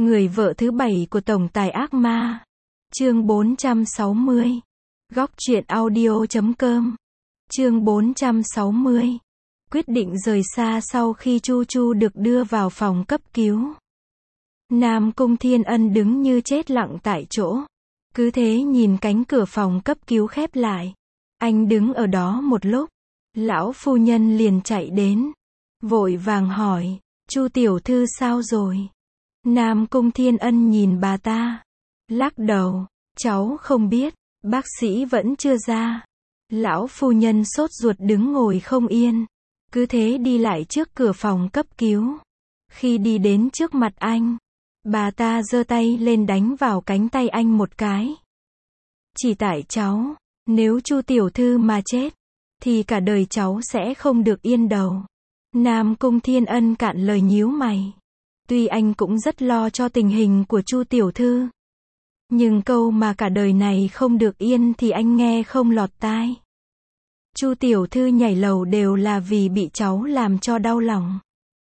Người vợ thứ 7 của tổng tài ác ma. Chương 460. Góc truyện audio.com. Chương 460. Quyết định rời xa sau khi Chu Chu được đưa vào phòng cấp cứu. Nam Cung Thiên Ân đứng như chết lặng tại chỗ. Cứ thế nhìn cánh cửa phòng cấp cứu khép lại. Anh đứng ở đó một lúc. Lão phu nhân liền chạy đến. Vội vàng hỏi, Chu tiểu thư sao rồi? Nam Cung Thiên Ân nhìn bà ta. Lắc đầu, cháu không biết, bác sĩ vẫn chưa ra. Lão phu nhân sốt ruột đứng ngồi không yên. Cứ thế đi lại trước cửa phòng cấp cứu. Khi đi đến trước mặt anh, bà ta giơ tay lên đánh vào cánh tay anh một cái. Chỉ tại cháu, nếu Chu tiểu thư mà chết, thì cả đời cháu sẽ không được yên đầu. Nam Cung Thiên Ân cạn lời nhíu mày. Tuy anh cũng rất lo cho tình hình của Chu tiểu thư, nhưng câu mà cả đời này không được yên thì anh nghe không lọt tai. Chu tiểu thư nhảy lầu đều là vì bị cháu làm cho đau lòng.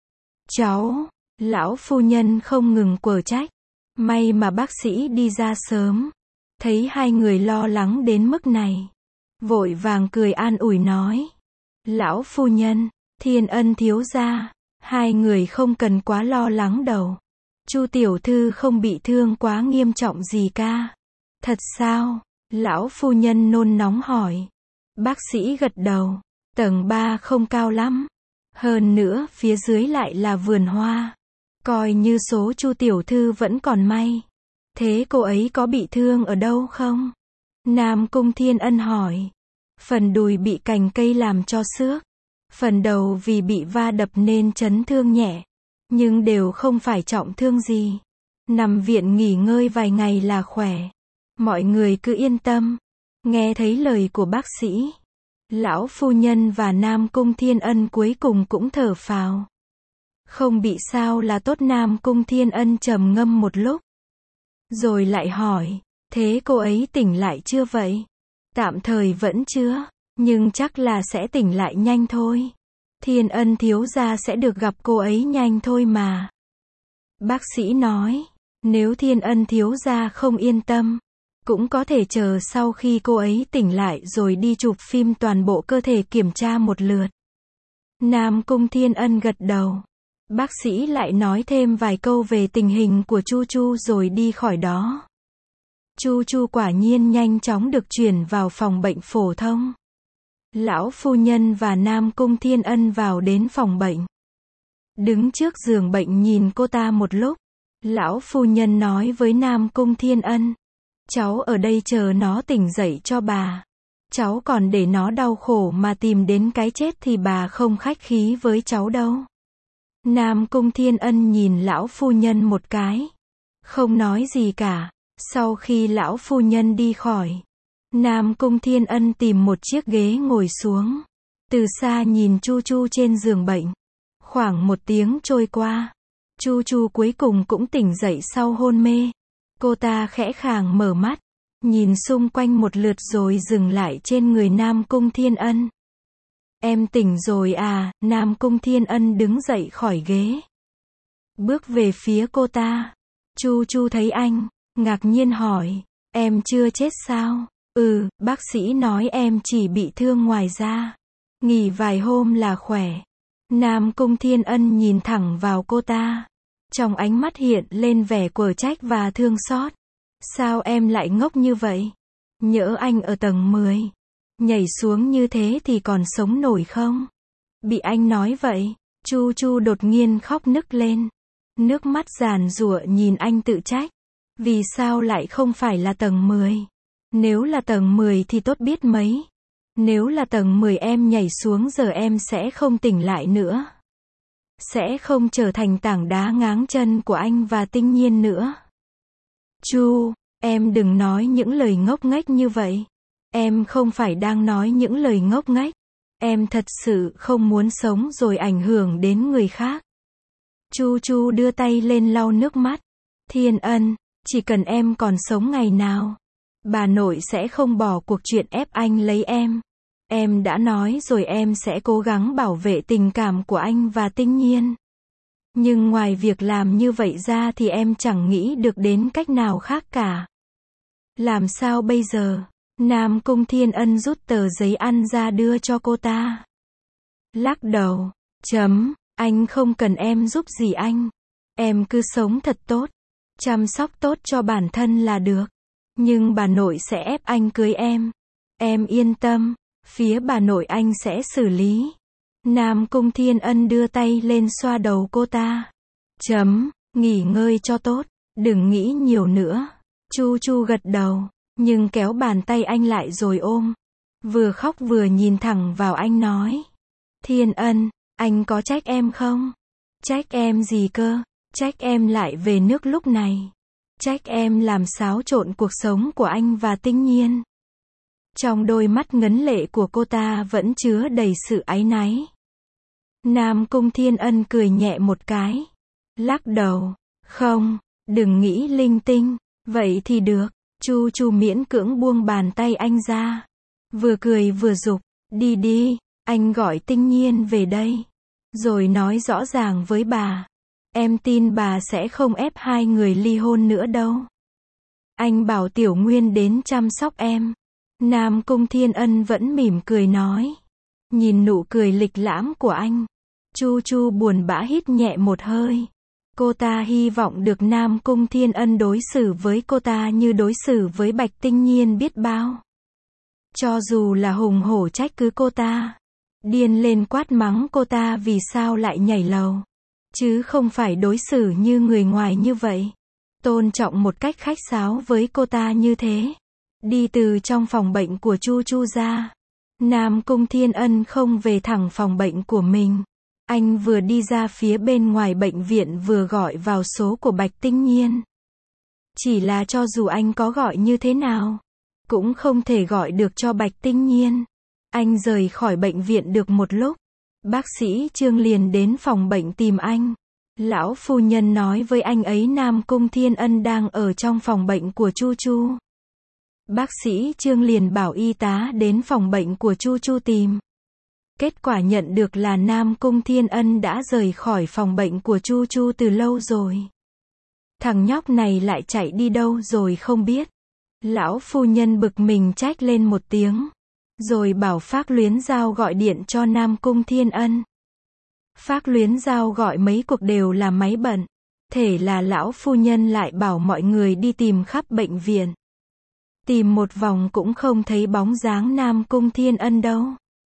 Cháu, lão phu nhân không ngừng quở trách. May mà bác sĩ đi ra sớm. Thấy hai người lo lắng đến mức này, vội vàng cười an ủi nói. Lão phu nhân, Thiên Ân thiếu gia, hai người không cần quá lo lắng đâu. Chu tiểu thư không bị thương quá nghiêm trọng gì ca. Thật sao? Lão phu nhân nôn nóng hỏi. Bác sĩ gật đầu. Tầng 3 không cao lắm. Hơn nữa phía dưới lại là vườn hoa. Coi như số Chu tiểu thư vẫn còn may. Thế cô ấy có bị thương ở đâu không? Nam Cung Thiên Ân hỏi. Phần đùi bị cành cây làm cho xước. Phần đầu vì bị va đập nên chấn thương nhẹ. Nhưng đều không phải trọng thương gì. Nằm viện nghỉ ngơi vài ngày là khỏe. Mọi người cứ yên tâm. Nghe thấy lời của bác sĩ, lão phu nhân và Nam Cung Thiên Ân cuối cùng cũng thở phào. Không bị sao là tốt. Nam Cung Thiên Ân trầm ngâm một lúc, rồi lại hỏi, thế cô ấy tỉnh lại chưa vậy? Tạm thời vẫn chưa, nhưng chắc là sẽ tỉnh lại nhanh thôi. Thiên Ân thiếu gia sẽ được gặp cô ấy nhanh thôi mà. Bác sĩ nói, nếu Thiên Ân thiếu gia không yên tâm, cũng có thể chờ sau khi cô ấy tỉnh lại rồi đi chụp phim toàn bộ cơ thể kiểm tra một lượt. Nam Cung Thiên Ân gật đầu. Bác sĩ lại nói thêm vài câu về tình hình của Chu Chu rồi đi khỏi đó. Chu Chu quả nhiên nhanh chóng được chuyển vào phòng bệnh phổ thông. Lão phu nhân và Nam Cung Thiên Ân vào đến phòng bệnh. Đứng trước giường bệnh nhìn cô ta một lúc, lão phu nhân nói với Nam Cung Thiên Ân, cháu ở đây chờ nó tỉnh dậy cho bà. Cháu còn để nó đau khổ mà tìm đến cái chết thì bà không khách khí với cháu đâu. Nam Cung Thiên Ân nhìn lão phu nhân một cái, không nói gì cả. Sau khi lão phu nhân đi khỏi, Nam Cung Thiên Ân tìm một chiếc ghế ngồi xuống. Từ xa nhìn Chu Chu trên giường bệnh. Khoảng 1 tiếng trôi qua, Chu Chu cuối cùng cũng tỉnh dậy sau hôn mê. Cô ta khẽ khàng mở mắt, nhìn xung quanh một lượt rồi dừng lại trên người Nam Cung Thiên Ân. Em tỉnh rồi à? Nam Cung Thiên Ân đứng dậy khỏi ghế, bước về phía cô ta. Chu Chu thấy anh, ngạc nhiên hỏi, em chưa chết sao? Bác sĩ nói em chỉ bị thương ngoài da. Nghỉ vài hôm là khỏe. Nam Cung Thiên Ân nhìn thẳng vào cô ta. Trong ánh mắt hiện lên vẻ quở trách và thương xót. Sao em lại ngốc như vậy? Nhỡ anh ở tầng 10, nhảy xuống như thế thì còn sống nổi không? Bị anh nói vậy, Chu Chu đột nhiên khóc nức lên. Nước mắt giàn giụa nhìn anh tự trách. Vì sao lại không phải là tầng 10? Nếu là tầng 10 thì tốt biết mấy. Nếu là tầng 10 em nhảy xuống giờ em sẽ không tỉnh lại nữa. Sẽ không trở thành tảng đá ngáng chân của anh và Tinh Nhiên nữa. Chu, em đừng nói những lời ngốc nghếch như vậy. Em không phải đang nói những lời ngốc nghếch. Em thật sự không muốn sống rồi ảnh hưởng đến người khác. Chu Chu đưa tay lên lau nước mắt. Thiên Ân, chỉ cần em còn sống ngày nào, bà nội sẽ không bỏ cuộc chuyện ép anh lấy em. Em đã nói rồi em sẽ cố gắng bảo vệ tình cảm của anh và Tinh Nhiên. Nhưng ngoài việc làm như vậy ra thì em chẳng nghĩ được đến cách nào khác cả. Làm sao bây giờ? Nam Cung Thiên Ân rút tờ giấy ăn ra đưa cho cô ta. Lắc đầu. Anh không cần em giúp gì anh. Em cứ sống thật tốt. Chăm sóc tốt cho bản thân là được. Nhưng bà nội sẽ ép anh cưới em. Em yên tâm. Phía bà nội anh sẽ xử lý. Nam Cung Thiên Ân đưa tay lên xoa đầu cô ta. Nghỉ ngơi cho tốt. Đừng nghĩ nhiều nữa. Chu Chu gật đầu. Nhưng kéo bàn tay anh lại rồi ôm. Vừa khóc vừa nhìn thẳng vào anh nói. Thiên Ân, anh có trách em không? Trách em gì cơ? Trách em lại về nước lúc này. Trách em làm xáo trộn cuộc sống của anh và Tinh Nhiên. Trong đôi mắt ngấn lệ của cô ta vẫn chứa đầy sự áy náy. Nam Cung Thiên Ân cười nhẹ một cái. Lắc đầu. Không, đừng nghĩ linh tinh. Vậy thì được. Chu Chu miễn cưỡng buông bàn tay anh ra. Vừa cười vừa giục. Đi đi, anh gọi Tinh Nhiên về đây. Rồi nói rõ ràng với bà. Em tin bà sẽ không ép hai người ly hôn nữa đâu. Anh bảo Tiểu Nguyên đến chăm sóc em. Nam Cung Thiên Ân vẫn mỉm cười nói. Nhìn nụ cười lịch lãm của anh. Chu Chu buồn bã hít nhẹ một hơi. Cô ta hy vọng được Nam Cung Thiên Ân đối xử với cô ta như đối xử với Bạch Tinh Nhiên biết bao. Cho dù là hùng hổ trách cứ cô ta. Điên lên quát mắng cô ta vì sao lại nhảy lầu. Chứ không phải đối xử như người ngoài như vậy. Tôn trọng một cách khách sáo với cô ta như thế. Đi từ trong phòng bệnh của Chu Chu ra. Nam Cung Thiên Ân không về thẳng phòng bệnh của mình. Anh vừa đi ra phía bên ngoài bệnh viện vừa gọi vào số của Bạch Tinh Nhiên. Chỉ là cho dù anh có gọi như thế nào, cũng không thể gọi được cho Bạch Tinh Nhiên. Anh rời khỏi bệnh viện được một lúc. Bác sĩ Trương liền đến phòng bệnh tìm anh. Lão phu nhân nói với anh ấy Nam Cung Thiên Ân đang ở trong phòng bệnh của Chu Chu. Bác sĩ Trương liền bảo y tá đến phòng bệnh của Chu Chu tìm. Kết quả nhận được là Nam Cung Thiên Ân đã rời khỏi phòng bệnh của Chu Chu từ lâu rồi. Thằng nhóc này lại chạy đi đâu rồi không biết. Lão phu nhân bực mình trách lên một tiếng. Rồi bảo Phác Luyến Giao gọi điện cho Nam Cung Thiên Ân. Phác Luyến Giao gọi mấy cuộc đều là máy bận. Thế là lão phu nhân lại bảo mọi người đi tìm khắp bệnh viện. Tìm một vòng cũng không thấy bóng dáng Nam Cung Thiên Ân đâu.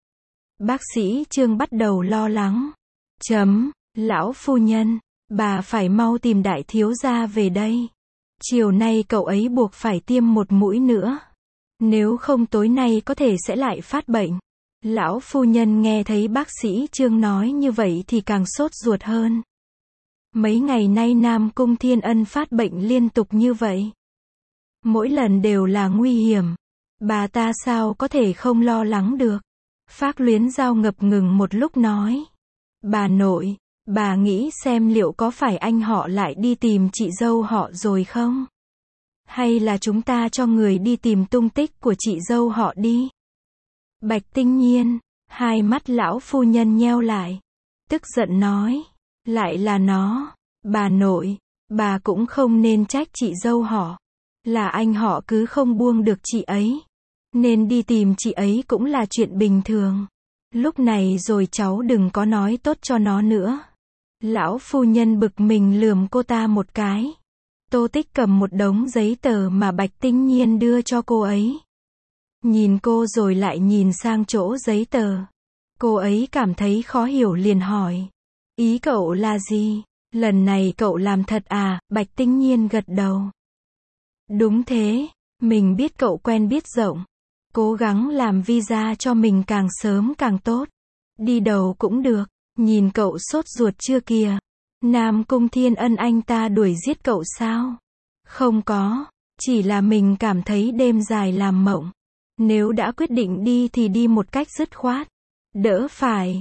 Bác sĩ Trương bắt đầu lo lắng. Lão phu nhân, bà phải mau tìm đại thiếu gia về đây. Chiều nay cậu ấy buộc phải tiêm một mũi nữa. Nếu không tối nay có thể sẽ lại phát bệnh. Lão phu nhân nghe thấy bác sĩ Trương nói như vậy thì càng sốt ruột hơn. Mấy ngày nay Nam Cung Thiên Ân phát bệnh liên tục như vậy. Mỗi lần đều là nguy hiểm. Bà ta sao có thể không lo lắng được. Phác Luyến Giao ngập ngừng một lúc nói. Bà nội, bà nghĩ xem liệu có phải anh họ lại đi tìm chị dâu họ rồi không? Hay là chúng ta cho người đi tìm tung tích của chị dâu họ đi? Bạch Tinh Nhiên, hai mắt lão phu nhân nheo lại. Tức giận nói. Lại là nó. Bà nội, bà cũng không nên trách chị dâu họ. Là anh họ cứ không buông được chị ấy. Nên đi tìm chị ấy cũng là chuyện bình thường. Lúc này rồi cháu đừng có nói tốt cho nó nữa. Lão phu nhân bực mình lườm cô ta một cái. Tô Tích cầm một đống giấy tờ mà Bạch Tinh Nhiên đưa cho cô ấy. Nhìn cô rồi lại nhìn sang chỗ giấy tờ. Cô ấy cảm thấy khó hiểu liền hỏi. Ý cậu là gì? Lần này cậu làm thật à? Bạch Tinh Nhiên gật đầu. Đúng thế, mình biết cậu quen biết rộng. Cố gắng làm visa cho mình càng sớm càng tốt. Đi đầu cũng được. Nhìn cậu sốt ruột chưa kìa. Nam Cung Thiên Ân anh ta đuổi giết cậu sao? Không có. Chỉ là mình cảm thấy đêm dài làm mộng. Nếu đã quyết định đi thì đi một cách dứt khoát. Đỡ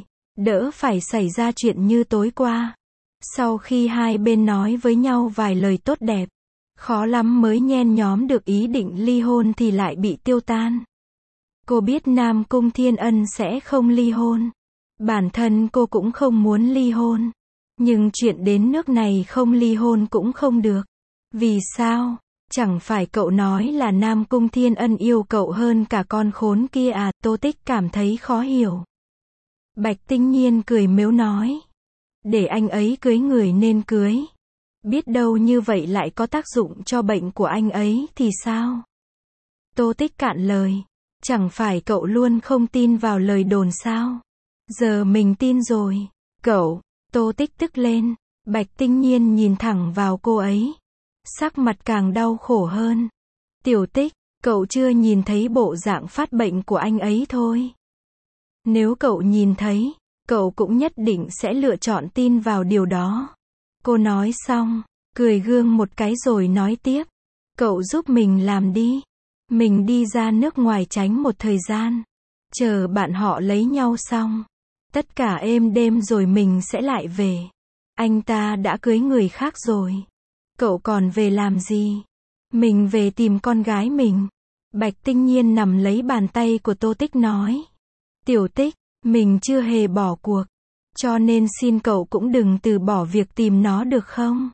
phải xảy ra chuyện như tối qua. Sau khi hai bên nói với nhau vài lời tốt đẹp, khó lắm mới nhen nhóm được ý định ly hôn thì lại bị tiêu tan. Cô biết Nam Cung Thiên Ân sẽ không ly hôn. Bản thân cô cũng không muốn ly hôn. Nhưng chuyện đến nước này không ly hôn cũng không được. Vì sao? Chẳng phải cậu nói là Nam Cung Thiên Ân yêu cậu hơn cả con khốn kia à? Tô Tích cảm thấy khó hiểu. Bạch Tinh Nhiên cười mếu nói. Để anh ấy cưới người nên cưới. Biết đâu như vậy lại có tác dụng cho bệnh của anh ấy thì sao? Tô Tích cạn lời. Chẳng phải cậu luôn không tin vào lời đồn sao? Giờ mình tin rồi. Cậu, Tô Tích tức lên. Bạch Tinh Nhiên nhìn thẳng vào cô ấy. Sắc mặt càng đau khổ hơn. Tiểu Tích, cậu chưa nhìn thấy bộ dạng phát bệnh của anh ấy thôi. Nếu cậu nhìn thấy, cậu cũng nhất định sẽ lựa chọn tin vào điều đó. Cô nói xong, cười gương một cái rồi nói tiếp. Cậu giúp mình làm đi. Mình đi ra nước ngoài tránh một thời gian. Chờ bạn họ lấy nhau xong. Tất cả êm đêm rồi mình sẽ lại về. Anh ta đã cưới người khác rồi. Cậu còn về làm gì? Mình về tìm con gái mình. Bạch Tinh Nhiên nằm lấy bàn tay của Tô Tích nói. Tiểu Tích, mình chưa hề bỏ cuộc. Cho nên xin cậu cũng đừng từ bỏ việc tìm nó được không?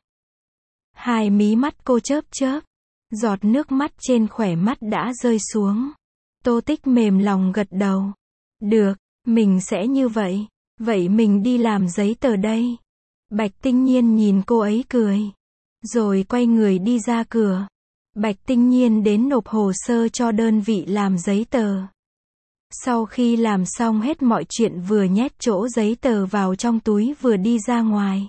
Hai mí mắt cô chớp chớp. Giọt nước mắt trên khóe mắt đã rơi xuống. Tô Tích mềm lòng gật đầu. Được, mình sẽ như vậy. Vậy mình đi làm giấy tờ đây. Bạch Tinh Nhiên nhìn cô ấy cười. Rồi quay người đi ra cửa. Bạch Tinh Nhiên đến nộp hồ sơ cho đơn vị làm giấy tờ. Sau khi làm xong hết mọi chuyện vừa nhét chỗ giấy tờ vào trong túi vừa đi ra ngoài.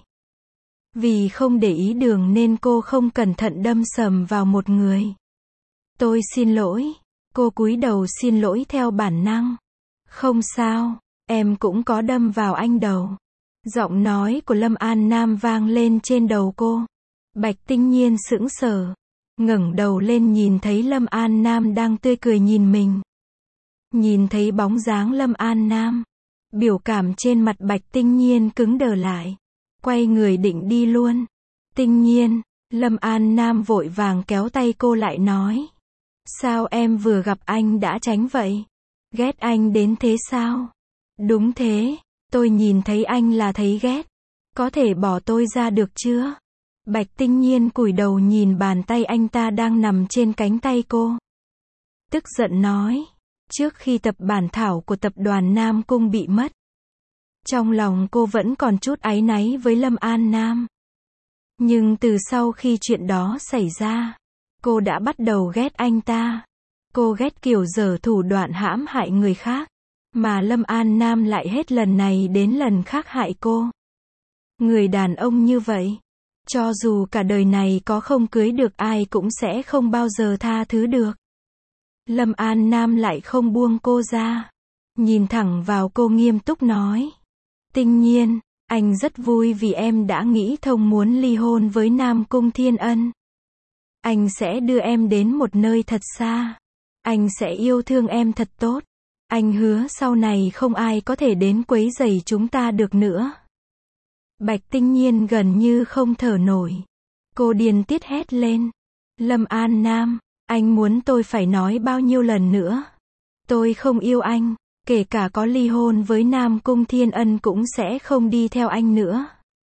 Vì không để ý đường nên cô không cẩn thận đâm sầm vào một người. Tôi xin lỗi. Cô cúi đầu xin lỗi theo bản năng. Không sao, em cũng có đâm vào anh đầu. Giọng nói của Lâm An Nam vang lên trên đầu cô. Bạch Tinh Nhiên sững sờ. Ngẩng đầu lên nhìn thấy Lâm An Nam đang tươi cười nhìn mình. Nhìn thấy bóng dáng Lâm An Nam. Biểu cảm trên mặt Bạch Tinh Nhiên cứng đờ lại. Quay người định đi luôn. Tinh Nhiên, Lâm An Nam vội vàng kéo tay cô lại nói. Sao em vừa gặp anh đã tránh vậy? Ghét anh đến thế sao? Đúng thế, tôi nhìn thấy anh là thấy ghét. Có thể bỏ tôi ra được chưa? Bạch Tinh Nhiên cúi đầu nhìn bàn tay anh ta đang nằm trên cánh tay cô. Tức giận nói. Trước khi tập bản thảo của tập đoàn Nam Cung bị mất. Trong lòng cô vẫn còn chút áy náy với Lâm An Nam. Nhưng từ sau khi chuyện đó xảy ra, cô đã bắt đầu ghét anh ta. Cô ghét kiểu giở thủ đoạn hãm hại người khác. Mà Lâm An Nam lại hết lần này đến lần khác hại cô. Người đàn ông như vậy, cho dù cả đời này có không cưới được ai cũng sẽ không bao giờ tha thứ được. Lâm An Nam lại không buông cô ra. Nhìn thẳng vào cô nghiêm túc nói. Tinh Nhiên, anh rất vui vì em đã nghĩ thông muốn ly hôn với Nam Cung Thiên Ân. Anh sẽ đưa em đến một nơi thật xa. Anh sẽ yêu thương em thật tốt. Anh hứa sau này không ai có thể đến quấy rầy chúng ta được nữa. Bạch Tinh Nhiên gần như không thở nổi. Cô điên tiết hét lên. Lâm An Nam, anh muốn tôi phải nói bao nhiêu lần nữa? Tôi không yêu anh. Kể cả có ly hôn với Nam Cung Thiên Ân cũng sẽ không đi theo anh nữa.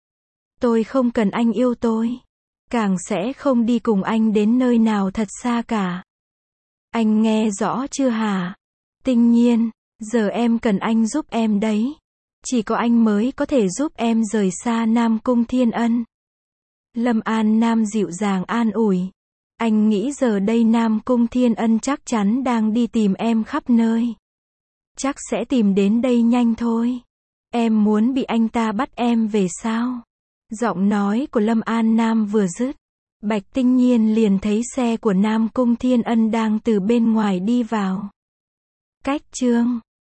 Tôi không cần anh yêu tôi. Càng sẽ không đi cùng anh đến nơi nào thật xa cả. Anh nghe rõ chưa hả? Tinh Nhiên, giờ em cần anh giúp em đấy. Chỉ có anh mới có thể giúp em rời xa Nam Cung Thiên Ân. Lâm An Nam dịu dàng an ủi. Anh nghĩ giờ đây Nam Cung Thiên Ân chắc chắn đang đi tìm em khắp nơi. Chắc sẽ tìm đến đây nhanh thôi. Em muốn bị anh ta bắt em về sao? Giọng nói của Lâm An Nam vừa dứt. Bạch Tinh Nhiên liền thấy xe của Nam Cung Thiên Ân đang từ bên ngoài đi vào. Cách chương